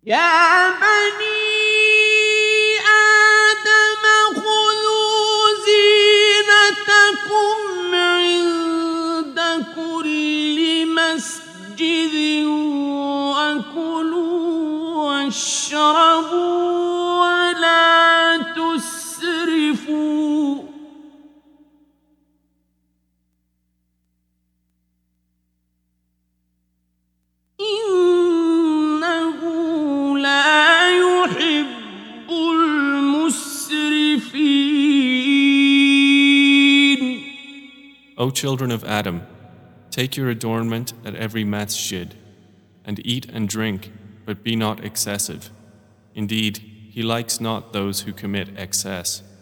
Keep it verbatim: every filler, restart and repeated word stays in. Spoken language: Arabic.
يا بني آدم خذوا زينتكم عند كل مسجد وكلوا واشربوا ولا تسرفوا إنه لا يحب المسرفين. O children of Adam, take your adornment at every masjid, and eat and drink, but be not excessive. Indeed, he likes not those who commit excess.